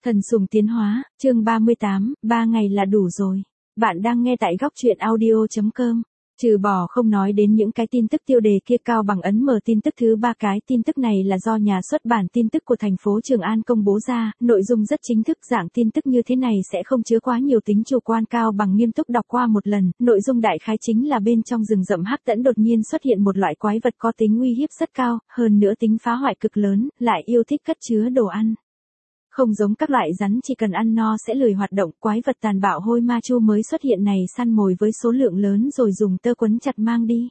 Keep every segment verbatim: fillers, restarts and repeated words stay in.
Thần sùng tiến hóa, chương ba mươi tám, ba ngày là đủ rồi. Bạn đang nghe tại góc truyện audio chấm com. Trừ bỏ không nói đến những cái tin tức tiêu đề kia, Cao Bằng ấn mở tin tức thứ ba. Cái tin tức này là do nhà xuất bản tin tức của thành phố Trường An công bố ra, nội dung rất chính thức. Dạng tin tức như thế này sẽ không chứa quá nhiều tính chủ quan. Cao Bằng nghiêm túc đọc qua một lần, nội dung đại khái chính là bên trong rừng rậm Hắc Tẫn đột nhiên xuất hiện một loại quái vật có tính uy hiếp rất cao, hơn nữa tính phá hoại cực lớn, lại yêu thích cất chứa đồ ăn. Không giống các loại rắn chỉ cần ăn no sẽ lười hoạt động, quái vật tàn bạo hôi ma chu mới xuất hiện này săn mồi với số lượng lớn rồi dùng tơ quấn chặt mang đi.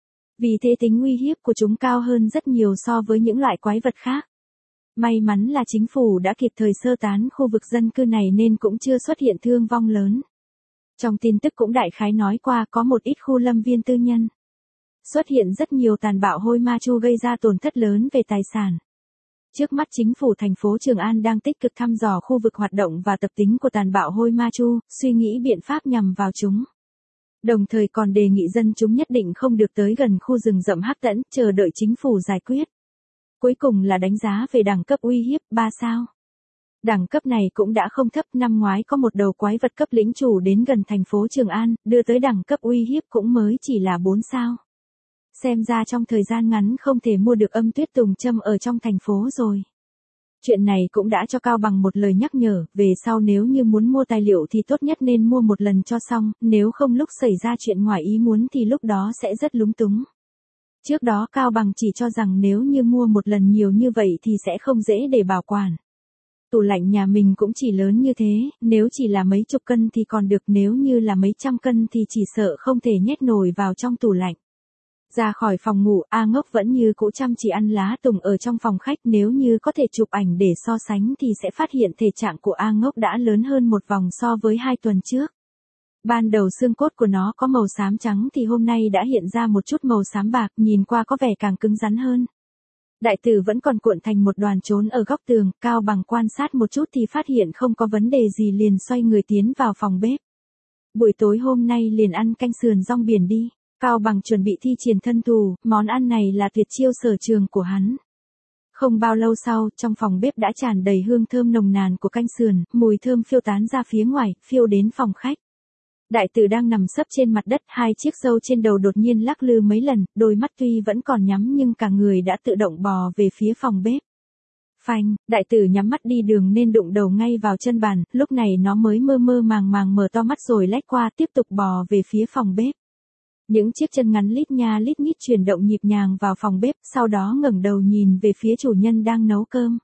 Vì thế tính uy hiếp của chúng cao hơn rất nhiều so với những loại quái vật khác. May mắn là chính phủ đã kịp thời sơ tán khu vực dân cư này nên cũng chưa xuất hiện thương vong lớn. Trong tin tức cũng đại khái nói qua có một ít khu lâm viên tư nhân. Xuất hiện rất nhiều tàn bạo hôi ma chu gây ra tổn thất lớn về tài sản. Trước mắt chính phủ thành phố Trường An đang tích cực thăm dò khu vực hoạt động và tập tính của tàn bạo hôi ma chu, suy nghĩ biện pháp nhằm vào chúng. Đồng thời còn đề nghị dân chúng nhất định không được tới gần khu rừng rậm Hắc Tẫn, chờ đợi chính phủ giải quyết. Cuối cùng là đánh giá về đẳng cấp uy hiếp, ba sao. Đẳng cấp này cũng đã không thấp, năm ngoái có một đầu quái vật cấp lĩnh chủ đến gần thành phố Trường An, đưa tới đẳng cấp uy hiếp cũng mới chỉ là bốn sao. Xem ra trong thời gian ngắn không thể mua được âm tuyết tùng châm ở trong thành phố rồi. Chuyện này cũng đã cho Cao Bằng một lời nhắc nhở, về sau nếu như muốn mua tài liệu thì tốt nhất nên mua một lần cho xong, nếu không lúc xảy ra chuyện ngoài ý muốn thì lúc đó sẽ rất lúng túng. Trước đó Cao Bằng chỉ cho rằng nếu như mua một lần nhiều như vậy thì sẽ không dễ để bảo quản. Tủ lạnh nhà mình cũng chỉ lớn như thế, nếu chỉ là mấy chục cân thì còn được, nếu như là mấy trăm cân thì chỉ sợ không thể nhét nổi vào trong tủ lạnh. Ra khỏi phòng ngủ, A Ngốc vẫn như cũ chăm chỉ ăn lá tùng ở trong phòng khách, nếu như có thể chụp ảnh để so sánh thì sẽ phát hiện thể trạng của A Ngốc đã lớn hơn một vòng so với hai tuần trước. Ban đầu xương cốt của nó có màu xám trắng thì hôm nay đã hiện ra một chút màu xám bạc, nhìn qua có vẻ càng cứng rắn hơn. Đại tử vẫn còn cuộn thành một đoàn trốn ở góc tường, Cao Bằng quan sát một chút thì phát hiện không có vấn đề gì liền xoay người tiến vào phòng bếp. Buổi tối hôm nay liền ăn canh sườn rong biển đi. Cao Bằng chuẩn bị thi triển thân thủ, món ăn này là tuyệt chiêu sở trường của hắn. Không bao lâu sau, trong phòng bếp đã tràn đầy hương thơm nồng nàn của canh sườn, mùi thơm phiêu tán ra phía ngoài, phiêu đến phòng khách. Đại tử đang nằm sấp trên mặt đất, hai chiếc râu trên đầu đột nhiên lắc lư mấy lần, đôi mắt tuy vẫn còn nhắm nhưng cả người đã tự động bò về phía phòng bếp. Phanh, đại tử nhắm mắt đi đường nên đụng đầu ngay vào chân bàn, lúc này nó mới mơ mơ màng màng mở to mắt rồi lách qua tiếp tục bò về phía phòng bếp. Những chiếc chân ngắn lít nha lít nhít chuyển động nhịp nhàng vào phòng bếp, sau đó ngẩng đầu nhìn về phía chủ nhân đang nấu cơm.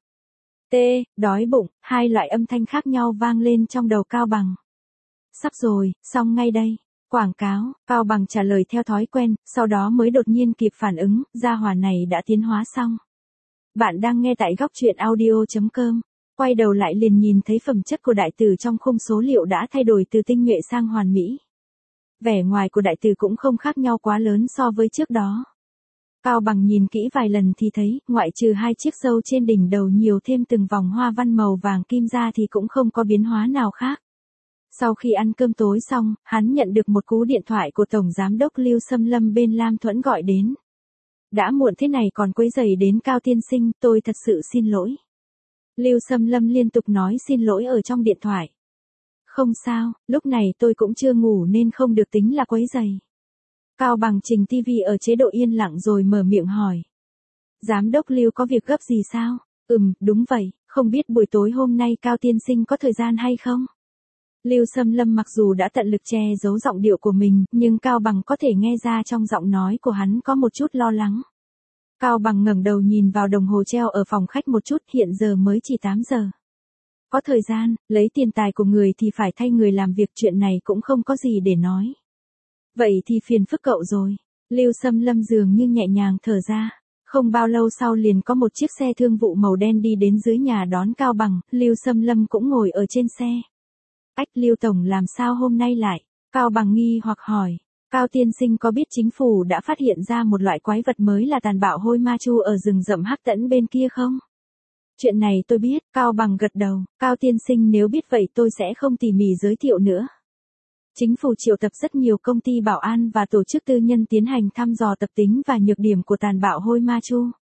Tê, đói bụng, hai loại âm thanh khác nhau vang lên trong đầu Cao Bằng. Sắp rồi, xong ngay đây. Quảng cáo, Cao Bằng trả lời theo thói quen, sau đó mới đột nhiên kịp phản ứng, gia hỏa này đã tiến hóa xong. Bạn đang nghe tại góc truyện audio chấm com. Quay đầu lại liền nhìn thấy phẩm chất của đại tử trong khung số liệu đã thay đổi từ tinh nhuệ sang hoàn mỹ. Vẻ ngoài của đại tử cũng không khác nhau quá lớn so với trước đó. Cao Bằng nhìn kỹ vài lần thì thấy, ngoại trừ hai chiếc râu trên đỉnh đầu nhiều thêm từng vòng hoa văn màu vàng kim ra thì cũng không có biến hóa nào khác. Sau khi ăn cơm tối xong, hắn nhận được một cú điện thoại của Tổng Giám đốc Lưu Xâm Lâm bên Lam Thuẫn gọi đến. Đã muộn thế này còn quấy rầy đến Cao tiên sinh, tôi thật sự xin lỗi. Lưu Xâm Lâm liên tục nói xin lỗi ở trong điện thoại. Không sao, lúc này tôi cũng chưa ngủ nên không được tính là quấy rầy. Cao Bằng chỉnh tivi ở chế độ yên lặng rồi mở miệng hỏi. Giám đốc Lưu có việc gấp gì sao? Ừm, đúng vậy, không biết buổi tối hôm nay Cao tiên sinh có thời gian hay không? Lưu Xâm Lâm mặc dù đã tận lực che giấu giọng điệu của mình, nhưng Cao Bằng có thể nghe ra trong giọng nói của hắn có một chút lo lắng. Cao Bằng ngẩng đầu nhìn vào đồng hồ treo ở phòng khách một chút, hiện giờ mới chỉ tám giờ. Có thời gian, lấy tiền tài của người thì phải thay người làm việc, chuyện này cũng không có gì để nói. Vậy thì phiền phức cậu rồi. Lưu Xâm Lâm dường như nhẹ nhàng thở ra. Không bao lâu sau liền có một chiếc xe thương vụ màu đen đi đến dưới nhà đón Cao Bằng, Lưu Xâm Lâm cũng ngồi ở trên xe. Ách, Lưu Tổng làm sao hôm nay lại? Cao Bằng nghi hoặc hỏi. Cao tiên sinh có biết chính phủ đã phát hiện ra một loại quái vật mới là tàn bạo hôi ma chu ở rừng rậm Hắc Tẫn bên kia không? Chuyện này tôi biết, Cao Bằng gật đầu, Cao tiên sinh nếu biết vậy tôi sẽ không tỉ mỉ giới thiệu nữa. Chính phủ triệu tập rất nhiều công ty bảo an và tổ chức tư nhân tiến hành thăm dò tập tính và nhược điểm của tàn bạo hôi ma chu.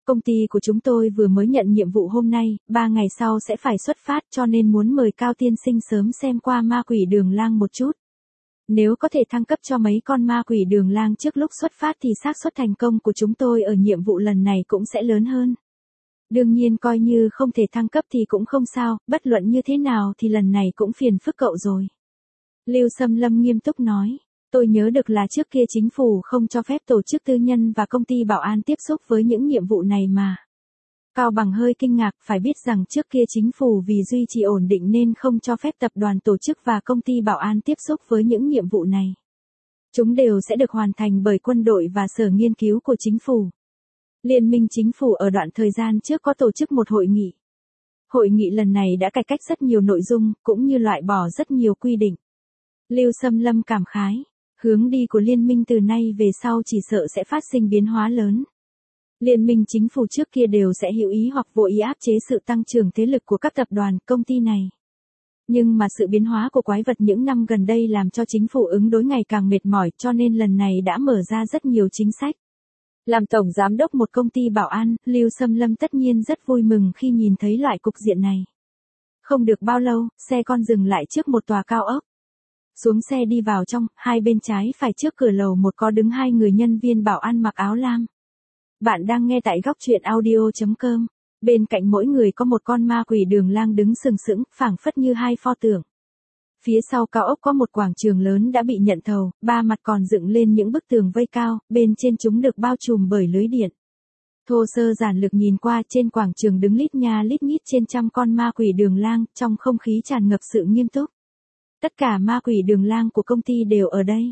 Công ty của chúng tôi vừa mới nhận nhiệm vụ hôm nay, ba ngày sau sẽ phải xuất phát cho nên muốn mời Cao tiên sinh sớm xem qua ma quỷ đường lang một chút. Nếu có thể thăng cấp cho mấy con ma quỷ đường lang trước lúc xuất phát thì xác suất thành công của chúng tôi ở nhiệm vụ lần này cũng sẽ lớn hơn. Đương nhiên coi như không thể thăng cấp thì cũng không sao, bất luận như thế nào thì lần này cũng phiền phức cậu rồi. Lưu Sâm Lâm nghiêm túc nói, tôi nhớ được là trước kia chính phủ không cho phép tổ chức tư nhân và công ty bảo an tiếp xúc với những nhiệm vụ này mà. Cao Bằng hơi kinh ngạc, phải biết rằng trước kia chính phủ vì duy trì ổn định nên không cho phép tập đoàn tổ chức và công ty bảo an tiếp xúc với những nhiệm vụ này. Chúng đều sẽ được hoàn thành bởi quân đội và sở nghiên cứu của chính phủ. Liên minh chính phủ ở đoạn thời gian trước có tổ chức một hội nghị. Hội nghị lần này đã cải cách rất nhiều nội dung, cũng như loại bỏ rất nhiều quy định. Lưu Sâm Lâm cảm khái, hướng đi của liên minh từ nay về sau chỉ sợ sẽ phát sinh biến hóa lớn. Liên minh chính phủ trước kia đều sẽ hữu ý hoặc vô ý áp chế sự tăng trưởng thế lực của các tập đoàn, công ty này. Nhưng mà sự biến hóa của quái vật những năm gần đây làm cho chính phủ ứng đối ngày càng mệt mỏi cho nên lần này đã mở ra rất nhiều chính sách. Làm tổng giám đốc một công ty bảo an, Lưu Sâm Lâm tất nhiên rất vui mừng khi nhìn thấy loại cục diện này. Không được bao lâu, xe con dừng lại trước một tòa cao ốc. Xuống xe đi vào trong, hai bên trái phải trước cửa lầu một có đứng hai người nhân viên bảo an mặc áo lam. Bạn đang nghe tại góc truyện audio chấm com. Bên cạnh mỗi người có một con ma quỷ đường lang đứng sừng sững, phảng phất như hai pho tượng. Phía sau cao ốc có một quảng trường lớn đã bị nhận thầu, ba mặt còn dựng lên những bức tường vây cao, bên trên chúng được bao trùm bởi lưới điện. Thô sơ giản lược nhìn qua, trên quảng trường đứng lít nha lít nhít trên trăm con ma quỷ đường lang, trong không khí tràn ngập sự nghiêm túc. Tất cả ma quỷ đường lang của công ty đều ở đây.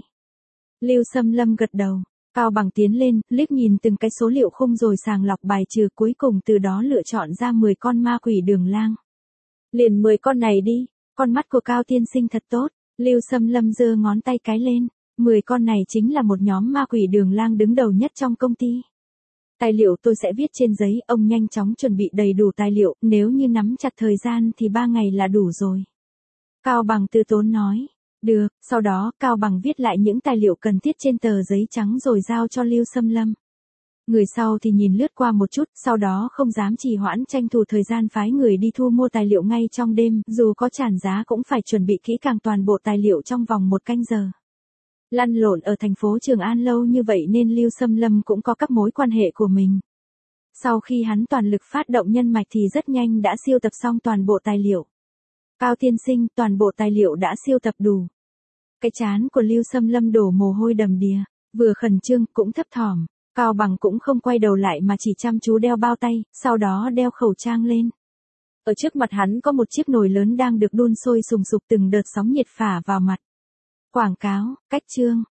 Lưu Sâm Lâm gật đầu. Cao Bằng tiến lên, liếc nhìn từng cái số liệu khung rồi sàng lọc bài trừ, cuối cùng từ đó lựa chọn ra mười con ma quỷ đường lang. Liền mười con này đi, con mắt của Cao tiên sinh thật tốt. Lưu Sâm Lâm giơ ngón tay cái lên, mười con này chính là một nhóm ma quỷ đường lang đứng đầu nhất trong công ty. Tài liệu tôi sẽ viết trên giấy, ông nhanh chóng chuẩn bị đầy đủ tài liệu, nếu như nắm chặt thời gian thì ba ngày là đủ rồi. Cao Bằng từ tốn nói. Được, sau đó Cao Bằng viết lại những tài liệu cần thiết trên tờ giấy trắng rồi giao cho Lưu Sâm Lâm. Người sau thì nhìn lướt qua một chút, sau đó không dám trì hoãn, tranh thủ thời gian phái người đi thu mua tài liệu ngay trong đêm, dù có tràn giá cũng phải chuẩn bị kỹ càng toàn bộ tài liệu trong vòng một canh giờ. Lăn lộn ở thành phố Trường An lâu như vậy nên Lưu Sâm Lâm cũng có các mối quan hệ của mình. Sau khi hắn toàn lực phát động nhân mạch thì rất nhanh đã siêu tập xong toàn bộ tài liệu. Cao tiên sinh, toàn bộ tài liệu đã siêu tập đủ. Cái trán của Lưu Sâm Lâm đổ mồ hôi đầm đìa, vừa khẩn trương cũng thấp thỏm. Cao Bằng cũng không quay đầu lại mà chỉ chăm chú đeo bao tay, sau đó đeo khẩu trang lên. Ở trước mặt hắn có một chiếc nồi lớn đang được đun sôi sùng sục, từng đợt sóng nhiệt phả vào mặt. Quảng cáo, cách chương,